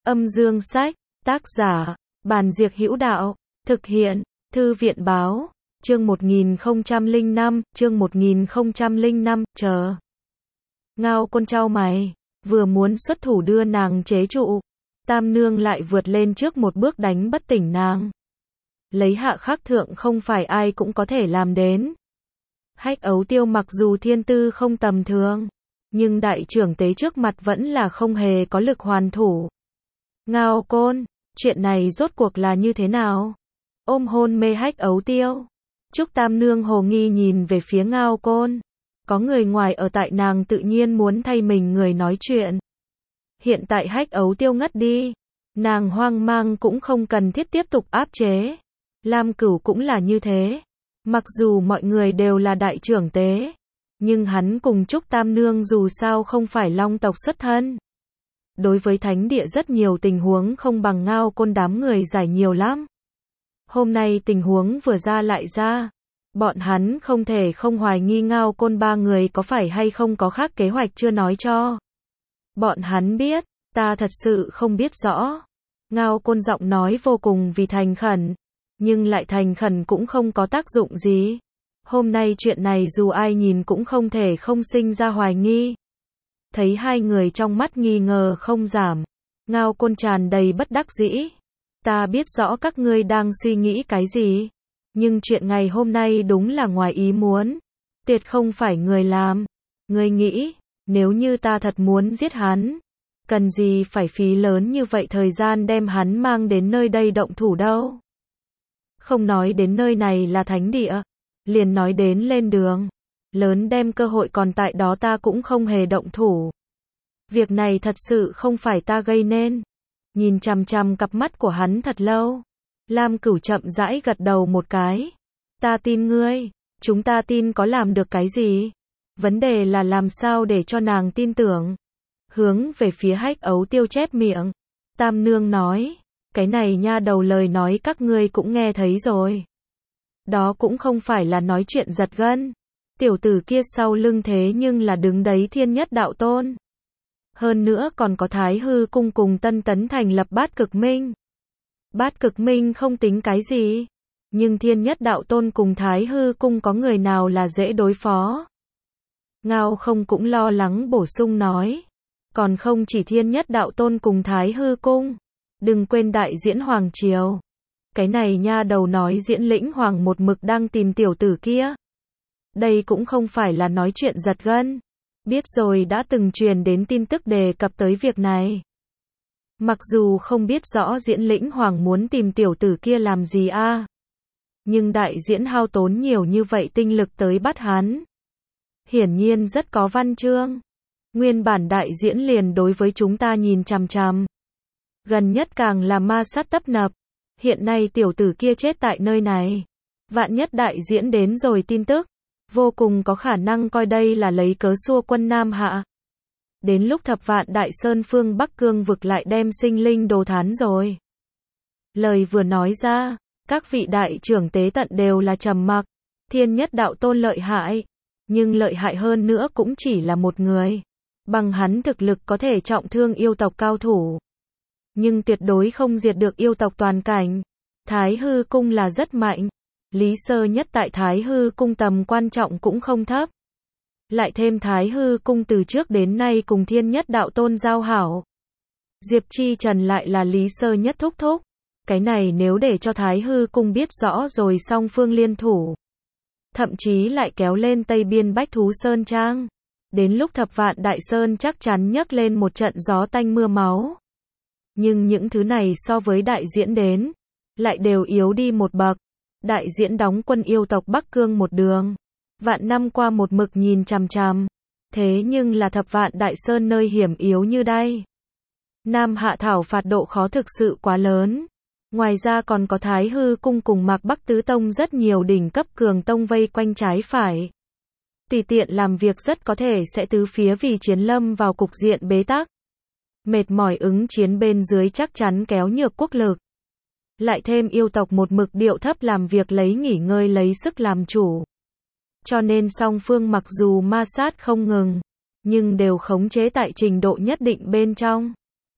Âm dương sách, tác giả, Bàn Diệc Hữu Đạo, thực hiện, Thư viện báo, chương 1005, chờ. Ngao Côn trao mày, vừa muốn xuất thủ đưa nàng chế trụ, Tam Nương lại vượt lên trước một bước đánh bất tỉnh nàng. Lấy hạ khắc thượng không phải ai cũng có thể làm đến. Hách Ấu Tiêu mặc dù thiên tư không tầm thường, nhưng đại trưởng tế trước mặt vẫn là không hề có lực hoàn thủ. Ngao Côn, chuyện này rốt cuộc là như thế nào? Ôm hôn mê Hách Ấu Tiêu, Trúc Tam Nương hồ nghi nhìn về phía Ngao Côn. Có người ngoài ở tại nàng tự nhiên muốn thay mình người nói chuyện. Hiện tại Hách Ấu Tiêu ngất đi, nàng hoang mang cũng không cần thiết tiếp tục áp chế. Lam Cửu cũng là như thế. Mặc dù mọi người đều là đại trưởng tế, nhưng hắn cùng Trúc Tam Nương dù sao không phải Long tộc xuất thân. Đối với thánh địa rất nhiều tình huống không bằng Ngao Côn đám người giải nhiều lắm. Hôm nay tình huống vừa ra lại ra. Bọn hắn không thể không hoài nghi Ngao Côn ba người có phải hay không có khác kế hoạch chưa nói cho. Bọn hắn biết, ta thật sự không biết rõ. Ngao Côn giọng nói vô cùng vì thành khẩn, nhưng lại thành khẩn cũng không có tác dụng gì. Hôm nay chuyện này dù ai nhìn cũng không thể không sinh ra hoài nghi. Thấy hai người trong mắt nghi ngờ không giảm, Ngao Côn tràn đầy bất đắc dĩ. Ta biết rõ các ngươi đang suy nghĩ cái gì, nhưng chuyện ngày hôm nay đúng là ngoài ý muốn. Tiệt không phải người làm. Ngươi nghĩ, nếu như ta thật muốn giết hắn, cần gì phải phí lớn như vậy thời gian đem hắn mang đến nơi đây động thủ đâu. Không nói đến nơi này là thánh địa, liền nói đến lên đường, lớn đem cơ hội còn tại đó ta cũng không hề động thủ. Việc này thật sự không phải ta gây nên. Nhìn chằm chằm cặp mắt của hắn thật lâu, Lam Cửu chậm rãi gật đầu một cái. Ta tin ngươi, chúng ta tin có làm được cái gì? Vấn đề là làm sao để cho nàng tin tưởng. Hướng về phía Hách Ấu Tiêu chép miệng, Tam Nương nói, cái này nha đầu lời nói các ngươi cũng nghe thấy rồi. Đó cũng không phải là nói chuyện giật gân. Tiểu tử kia sau lưng thế nhưng là đứng đấy Thiên Nhất Đạo Tôn. Hơn nữa còn có Thái Hư Cung cùng Tân Tấn thành lập Bát Cực Minh. Bát Cực Minh không tính cái gì, nhưng Thiên Nhất Đạo Tôn cùng Thái Hư Cung có người nào là dễ đối phó. Ngao Không cũng lo lắng bổ sung nói, còn không chỉ Thiên Nhất Đạo Tôn cùng Thái Hư Cung, đừng quên đại diễn Hoàng Triều. Cái này nha đầu nói diễn lĩnh Hoàng một mực đang tìm tiểu tử kia. Đây cũng không phải là nói chuyện giật gân. Biết rồi, đã từng truyền đến tin tức đề cập tới việc này. Mặc dù không biết rõ diễn lĩnh Hoàng muốn tìm tiểu tử kia làm gì a, nhưng đại diễn hao tốn nhiều như vậy tinh lực tới bắt hắn. Hiển nhiên rất có văn chương. Nguyên bản đại diễn liền đối với chúng ta nhìn chằm chằm. Gần nhất càng là ma sát tấp nập. Hiện nay tiểu tử kia chết tại nơi này. Vạn nhất đại diễn đến rồi tin tức, vô cùng có khả năng coi đây là lấy cớ xua quân Nam Hạ. Đến lúc Thập Vạn Đại Sơn phương Bắc Cương vực lại đem sinh linh đồ thán rồi. Lời vừa nói ra, các vị đại trưởng tế tận đều là trầm mặc. Thiên Nhất Đạo Tôn lợi hại, nhưng lợi hại hơn nữa cũng chỉ là một người. Bằng hắn thực lực có thể trọng thương yêu tộc cao thủ, nhưng tuyệt đối không diệt được yêu tộc toàn cảnh. Thái Hư Cung là rất mạnh. Lý Sơ Nhất tại Thái Hư Cung tầm quan trọng cũng không thấp. Lại thêm Thái Hư Cung từ trước đến nay cùng Thiên Nhất Đạo Tôn giao hảo. Diệp Chi Trần lại là Lý Sơ Nhất thúc thúc. Cái này nếu để cho Thái Hư Cung biết rõ rồi song phương liên thủ, thậm chí lại kéo lên Tây Biên Bách Thú Sơn Trang. Đến lúc Thập Vạn Đại Sơn chắc chắn nhấc lên một trận gió tanh mưa máu. Nhưng những thứ này so với đại diễn đến, lại đều yếu đi một bậc. Đại diễn đóng quân yêu tộc Bắc Cương một đường, vạn năm qua một mực nhìn chằm chằm. Thế nhưng là Thập Vạn Đại Sơn nơi hiểm yếu như đây, Nam Hạ thảo phạt độ khó thực sự quá lớn. Ngoài ra còn có Thái Hư Cung cùng Mạc Bắc Tứ Tông rất nhiều đỉnh cấp cường tông vây quanh trái phải. Tùy tiện làm việc rất có thể sẽ tứ phía vì chiến lâm vào cục diện bế tắc. Mệt mỏi ứng chiến bên dưới chắc chắn kéo nhược quốc lực. Lại thêm yêu tộc một mực điệu thấp làm việc lấy nghỉ ngơi lấy sức làm chủ. Cho nên song phương mặc dù ma sát không ngừng, nhưng đều khống chế tại trình độ nhất định bên trong.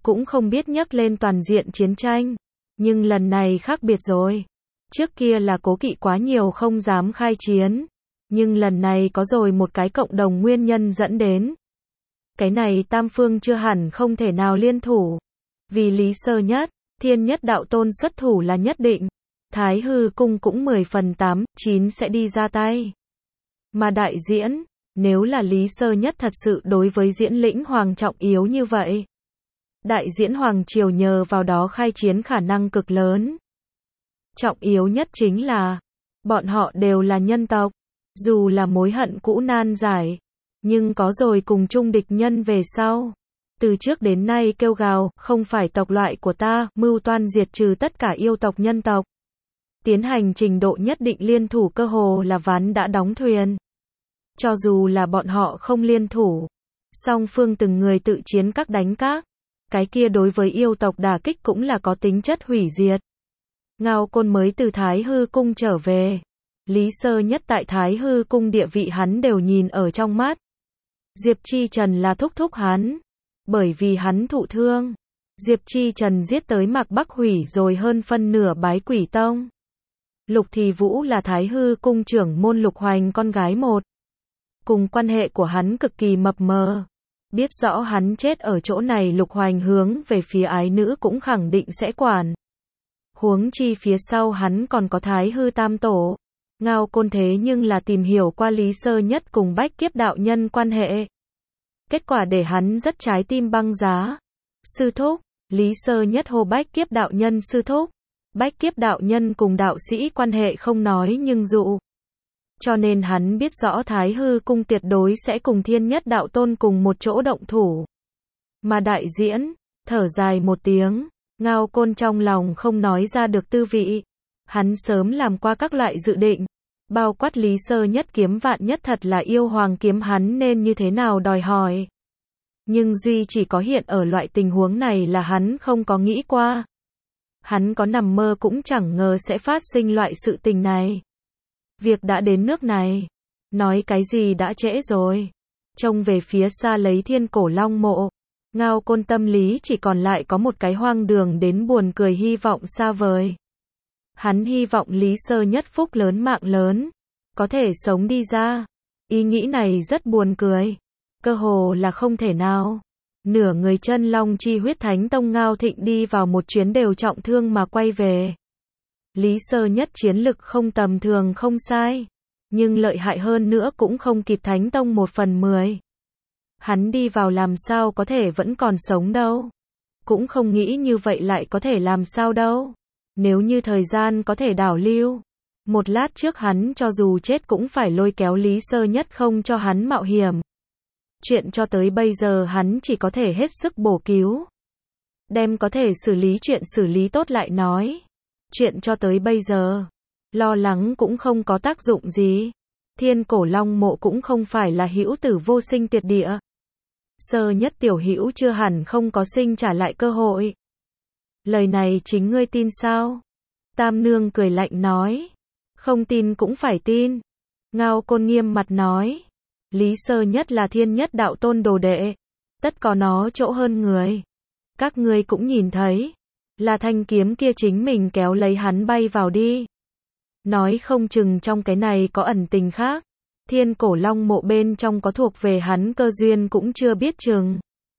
cũng không biết nhắc lên toàn diện chiến tranh. Nhưng lần này khác biệt rồi. Trước kia là cố kỵ quá nhiều không dám khai chiến. Nhưng lần này có rồi một cái cộng đồng nguyên nhân dẫn đến. Cái này tam phương chưa hẳn không thể nào liên thủ. Vì Lý Sơ Nhất, Thiên Nhất Đạo Tôn xuất thủ là nhất định. Thái Hư Cung cũng 10 phần 8, 9 sẽ đi ra tay. Mà đại diễn, nếu là Lý Sơ Nhất thật sự đối với diễn lĩnh hoàng trọng yếu như vậy. Đại diễn hoàng triều nhờ vào đó khai chiến khả năng cực lớn. Trọng yếu nhất chính là, bọn họ đều là nhân tộc. Dù là mối hận cũ nan giải, nhưng có rồi cùng chung địch nhân về sau. Từ trước đến nay kêu gào, không phải tộc loại của ta, mưu toan diệt trừ tất cả yêu tộc nhân tộc. Tiến hành trình độ nhất định liên thủ cơ hồ là ván đã đóng thuyền. Cho dù là bọn họ không liên thủ, song phương từng người tự chiến các đánh các, cái kia đối với yêu tộc đả kích cũng là có tính chất hủy diệt. Ngao Côn mới từ Thái Hư Cung trở về. Lý Sơ Nhất tại Thái Hư Cung địa vị hắn đều nhìn ở trong mắt. Diệp Chi Trần là thúc thúc hắn. Bởi vì hắn thụ thương, Diệp Chi Trần giết tới Mạc Bắc hủy rồi hơn phân nửa Bái Quỷ Tông. Lục Thì Vũ là Thái Hư Cung trưởng môn Lục Hoành con gái một. Cùng quan hệ của hắn cực kỳ mập mờ. Biết rõ hắn chết ở chỗ này Lục Hoành hướng về phía ái nữ cũng khẳng định sẽ quản. Huống chi phía sau hắn còn có Thái Hư Tam Tổ. Ngao Côn thế nhưng là tìm hiểu qua Lý Sơ Nhất cùng Bách Kiếp đạo nhân quan hệ. Kết quả để hắn rất trái tim băng giá. Sư thúc, Lý Sơ Nhất hô Bách Kiếp đạo nhân sư thúc. Bách Kiếp đạo nhân cùng đạo sĩ quan hệ không nói nhưng dụ. Cho nên hắn biết rõ Thái Hư Cung tuyệt đối sẽ cùng Thiên Nhất Đạo Tôn cùng một chỗ động thủ. Mà đại diễn, thở dài một tiếng, Ngao Côn trong lòng không nói ra được tư vị. Hắn sớm làm qua các loại dự định. Bao quát Lý Sơ Nhất kiếm vạn nhất thật là yêu hoàng kiếm hắn nên như thế nào đòi hỏi. Nhưng duy chỉ có hiện ở loại tình huống này là hắn không có nghĩ qua. Hắn có nằm mơ cũng chẳng ngờ sẽ phát sinh loại sự tình này. Việc đã đến nước này. Nói cái gì đã trễ rồi. Trông về phía xa lấy Thiên Cổ Long mộ. Ngao Côn tâm lý chỉ còn lại có một cái hoang đường đến buồn cười hy vọng xa vời. Hắn hy vọng Lý Sơ Nhất phúc lớn mạng lớn, có thể sống đi ra. Ý nghĩ này rất buồn cười. Cơ hồ là không thể nào. Nửa người chân long chi huyết thánh tông Ngao Thịnh đi vào một chuyến đều trọng thương mà quay về. Lý Sơ Nhất chiến lực không tầm thường không sai. Nhưng lợi hại hơn nữa cũng không kịp thánh tông 1/10. Hắn đi vào làm sao có thể vẫn còn sống đâu. Cũng không nghĩ như vậy lại có thể làm sao đâu. Nếu như thời gian có thể đảo lưu. Một lát trước hắn cho dù chết cũng phải lôi kéo Lý Sơ Nhất không cho hắn mạo hiểm. Chuyện cho tới bây giờ hắn chỉ có thể hết sức bổ cứu. Đem có thể xử lý chuyện xử lý tốt lại nói. Chuyện cho tới bây giờ, lo lắng cũng không có tác dụng gì. Thiên Cổ Long mộ cũng không phải là hữu tử vô sinh tuyệt địa. Sơ Nhất tiểu hữu chưa hẳn không có sinh trả lại cơ hội. Lời này chính ngươi tin sao? Tam Nương cười lạnh nói. Không tin cũng phải tin. Ngao Côn nghiêm mặt nói. Lý Sơ Nhất là Thiên Nhất Đạo Tôn đồ đệ. Tất có nó chỗ hơn người. Các ngươi cũng nhìn thấy. Là thanh kiếm kia chính mình kéo lấy hắn bay vào đi. Nói không chừng trong cái này có ẩn tình khác. Thiên Cổ Long mộ bên trong có thuộc về hắn cơ duyên cũng chưa biết chừng.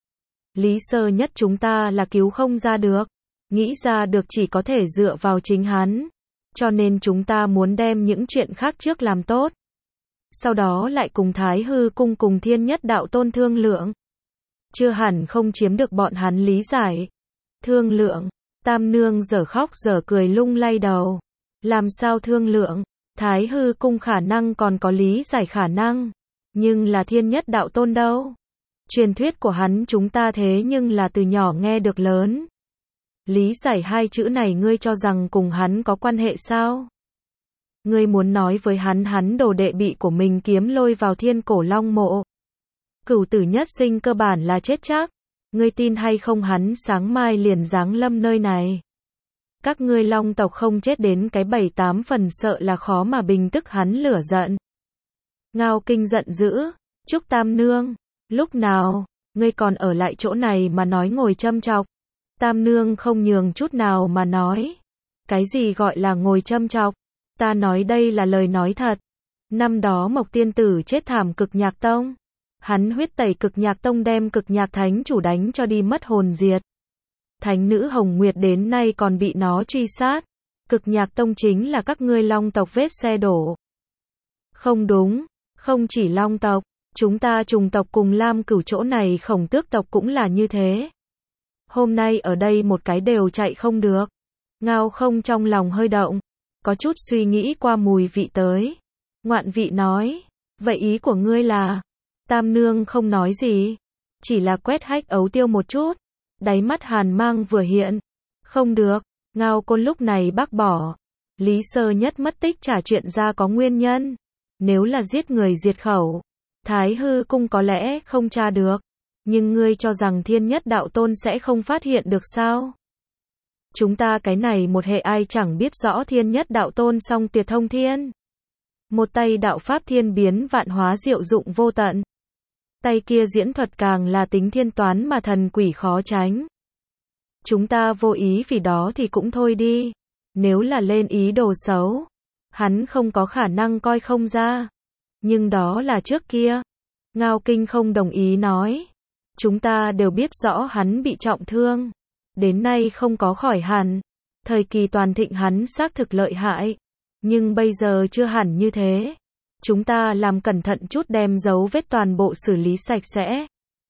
Lý Sơ Nhất chúng ta là cứu không ra được. Nghĩ ra được chỉ có thể dựa vào chính hắn. Cho nên chúng ta muốn đem những chuyện khác trước làm tốt. Sau đó lại cùng Thái Hư Cung cùng Thiên Nhất Đạo Tôn thương lượng. Chưa hẳn không chiếm được bọn hắn lý giải. Thương lượng. Tam Nương dở khóc dở cười lung lay đầu. Làm sao thương lượng? Thái Hư Cung khả năng còn có lý giải khả năng. Nhưng là Thiên Nhất Đạo Tôn đâu? Truyền thuyết của hắn chúng ta thế nhưng là từ nhỏ nghe được lớn. Lý giải hai chữ này ngươi cho rằng cùng hắn có quan hệ sao? Ngươi muốn nói với hắn đồ đệ bị của mình kiếm lôi vào Thiên Cổ Long mộ. Cửu tử nhất sinh cơ bản là chết chắc. Ngươi tin hay không hắn sáng mai liền giáng lâm nơi này. Các ngươi Long tộc không chết đến cái 7-8 phần sợ là khó mà bình tức hắn lửa giận. Ngao Kinh giận dữ. Trúc Tam Nương. Lúc nào, ngươi còn ở lại chỗ này mà nói ngồi châm chọc. Tam Nương không nhường chút nào mà nói. Cái gì gọi là ngồi châm chọc? Ta nói đây là lời nói thật. Năm đó Mộc Tiên Tử chết thảm Cực Nhạc Tông. Hắn huyết tẩy Cực Nhạc Tông đem Cực Nhạc Thánh chủ đánh cho đi mất hồn diệt. Thánh nữ Hồng Nguyệt đến nay còn bị nó truy sát. Cực Nhạc Tông chính là các ngươi Long tộc vết xe đổ. Không đúng, không chỉ Long tộc, chúng ta Trùng tộc cùng Lam Cửu chỗ này Khổng Tước tộc cũng là như thế. Hôm nay ở đây một cái đều chạy không được. Ngao Không trong lòng hơi động, có chút suy nghĩ qua mùi vị tới. Ngoạn Vị nói, vậy ý của ngươi là? Tam Nương không nói gì, chỉ là quét Hách Ấu Tiêu một chút, đáy mắt hàn mang vừa hiện. Không được, Ngao Côn lúc này bác bỏ. Lý Sơ Nhất mất tích trả chuyện ra có nguyên nhân. Nếu là giết người diệt khẩu, Thái Hư Cung có lẽ không tra được. Nhưng ngươi cho rằng Thiên Nhất Đạo Tôn sẽ không phát hiện được sao? Chúng ta cái này một hệ ai chẳng biết rõ Thiên Nhất Đạo Tôn song tuyệt thông thiên. Một tay đạo pháp thiên biến vạn hóa diệu dụng vô tận. Tay kia diễn thuật càng là tính thiên toán mà thần quỷ khó tránh. Chúng ta vô ý vì đó thì cũng thôi đi. Nếu là lên ý đồ xấu, hắn không có khả năng coi không ra. Nhưng đó là trước kia. Ngao Kinh không đồng ý nói. Chúng ta đều biết rõ hắn bị trọng thương. Đến nay không có khỏi hẳn. Thời kỳ toàn thịnh hắn xác thực lợi hại. Nhưng bây giờ chưa hẳn như thế. Chúng ta làm cẩn thận chút đem dấu vết toàn bộ xử lý sạch sẽ.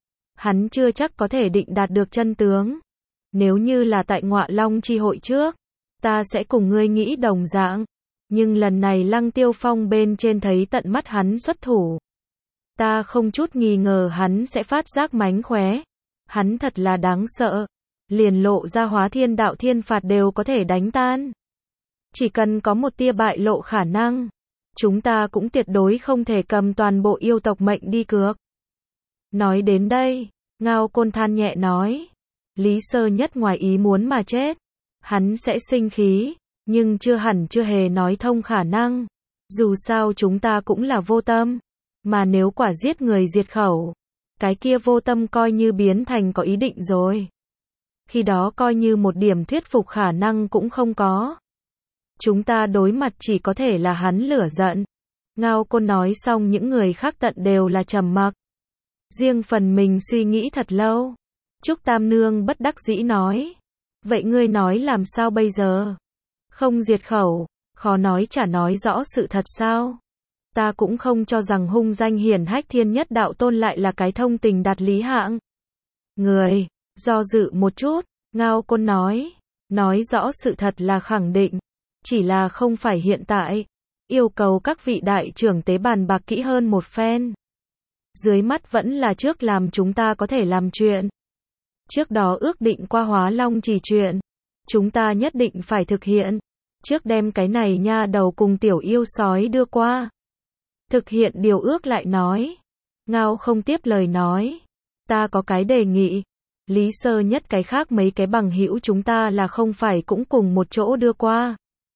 Hắn chưa chắc có thể định đạt được chân tướng. Nếu như là tại Ngọa Long chi hội trước, ta sẽ cùng ngươi nghĩ đồng dạng. Nhưng lần này Lăng Tiêu Phong bên trên thấy tận mắt hắn xuất thủ. Ta không chút nghi ngờ hắn sẽ phát giác mánh khóe. Hắn thật là đáng sợ. Liền lộ ra hóa thiên đạo thiên phạt đều có thể đánh tan. Chỉ cần có một tia bại lộ khả năng, chúng ta cũng tuyệt đối không thể cầm toàn bộ yêu tộc mệnh đi cược. Nói đến đây, Ngao Côn than nhẹ nói. Lý Sơ Nhất ngoài ý muốn mà chết. Hắn sẽ sinh khí, nhưng chưa hề nói thông khả năng. Dù sao chúng ta cũng là vô tâm. Mà nếu quả giết người diệt khẩu, cái kia vô tâm coi như biến thành có ý định rồi. Khi đó coi như một điểm thuyết phục khả năng cũng không có. Chúng ta đối mặt chỉ có thể là hắn lửa giận. Ngao Côn nói xong những người khác tận đều là trầm mặc. Riêng phần mình suy nghĩ thật lâu. Trúc Tam Nương bất đắc dĩ nói. Vậy ngươi nói làm sao bây giờ? Không diệt khẩu, khó nói chả nói rõ sự thật sao? Ta cũng không cho rằng hung danh hiển hách Thiên Nhất Đạo Tôn lại là cái thông tình đạt lý hạng. Người, do dự một chút, Ngao Côn nói. Nói rõ sự thật là khẳng định. Chỉ là không phải hiện tại. Yêu cầu các vị đại trưởng tế bàn bạc kỹ hơn một phen. Dưới mắt vẫn là trước làm chúng ta có thể làm chuyện. Trước đó ước định qua Hóa Long Chỉ chuyện. Chúng ta nhất định phải thực hiện. Trước đem cái này nha đầu cùng tiểu yêu sói đưa qua. Thực hiện điều ước lại nói. Ngao không tiếp lời nói. Ta có cái đề nghị. Lý Sơ Nhất cái khác mấy cái bằng hữu chúng ta là không phải cũng cùng một chỗ đưa qua.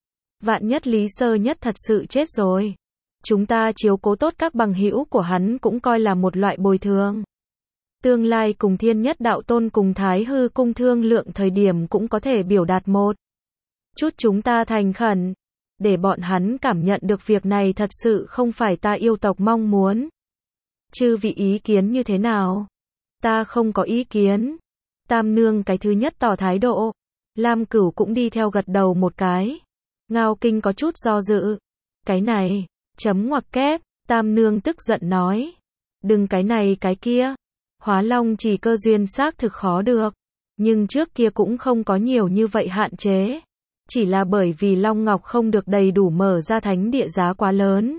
Vạn nhất Lý Sơ Nhất thật sự chết rồi. Chúng ta chiếu cố tốt các bằng hữu của hắn cũng coi là một loại bồi thường. Tương lai cùng Thiên Nhất Đạo Tôn cùng Thái Hư Cung thương lượng thời điểm cũng có thể biểu đạt một chút chúng ta thành khẩn. Để bọn hắn cảm nhận được việc này thật sự không phải ta yêu tộc mong muốn. Chư vị ý kiến như thế nào? Ta không có ý kiến. Tam Nương cái thứ nhất tỏ thái độ. Lam Cửu cũng đi theo gật đầu một cái. Ngao Kinh có chút do dự. Cái này, chấm ngoặc kép, Tam Nương tức giận nói. Đừng cái này cái kia. Hóa Long chỉ cơ duyên xác thực khó được. Nhưng trước kia cũng không có nhiều như vậy hạn chế. Chỉ là bởi vì Long Ngọc không được đầy đủ mở ra thánh địa giá quá lớn.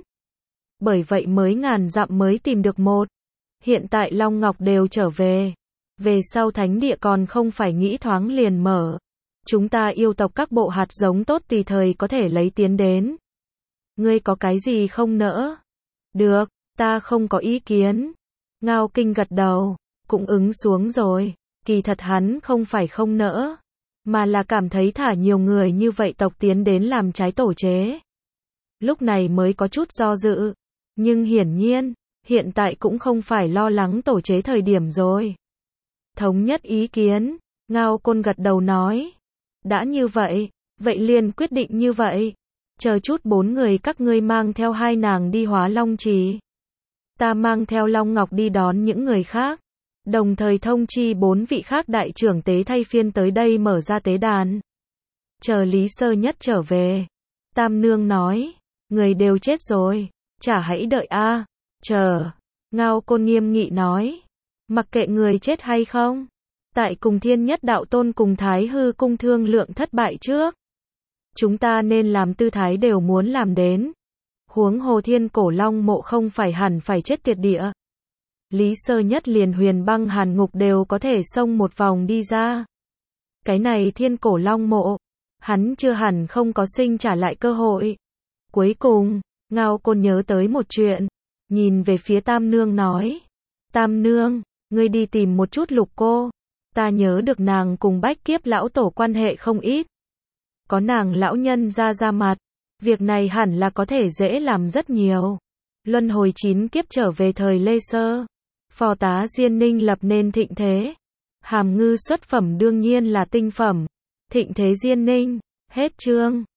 Bởi vậy mới ngàn dặm mới tìm được một. Hiện tại Long Ngọc đều trở về. Về sau thánh địa còn không phải nghĩ thoáng liền mở. Chúng ta yêu tộc các bộ hạt giống tốt tùy thời có thể lấy tiến đến. Ngươi có cái gì không nỡ? Được, ta không có ý kiến. Ngao Kinh gật đầu, cũng ứng xuống rồi. Kỳ thật hắn không phải không nỡ, mà là cảm thấy thả nhiều người như vậy tộc tiến đến làm trái tổ chế. Lúc này mới có chút do dự. Nhưng hiển nhiên, hiện tại cũng không phải lo lắng tổ chế thời điểm rồi. Thống nhất ý kiến, Ngao Côn gật đầu nói. Đã như vậy, vậy liền quyết định như vậy. Chờ chút 4 người các ngươi mang theo 2 nàng đi Hóa Long Trì. Ta mang theo Long Ngọc đi đón những người khác. Đồng thời thông chi 4 vị khác đại trưởng tế thay phiên tới đây mở ra tế đàn. Chờ Lý Sơ Nhất trở về. Tam Nương nói. Người đều chết rồi. Chả hãy đợi a. Chờ. Ngao Côn nghiêm nghị nói. Mặc kệ người chết hay không. Tại cùng Thiên Nhất Đạo Tôn cùng Thái Hư Cung thương lượng thất bại trước. Chúng ta nên làm tư thái đều muốn làm đến. Huống hồ Thiên Cổ Long mộ không phải hẳn phải chết tiệt địa. Lý Sơ Nhất liền Huyền Băng Hàn Ngục đều có thể xông một vòng đi ra. Cái này Thiên Cổ Long mộ, hắn chưa hẳn không có sinh trả lại cơ hội. Cuối cùng, Ngao Côn nhớ tới một chuyện, nhìn về phía Tam Nương nói. Tam Nương, ngươi đi tìm một chút Lục cô. Ta nhớ được nàng cùng Bách Kiếp lão tổ quan hệ không ít. Có nàng lão nhân ra mặt, việc này hẳn là có thể dễ làm rất nhiều. Luân hồi 9 kiếp trở về thời Lê Sơ. Phò tá Diên Ninh lập nên thịnh thế. Hàm ngư xuất phẩm đương nhiên là tinh phẩm. Thịnh thế Diên Ninh. Hết chương.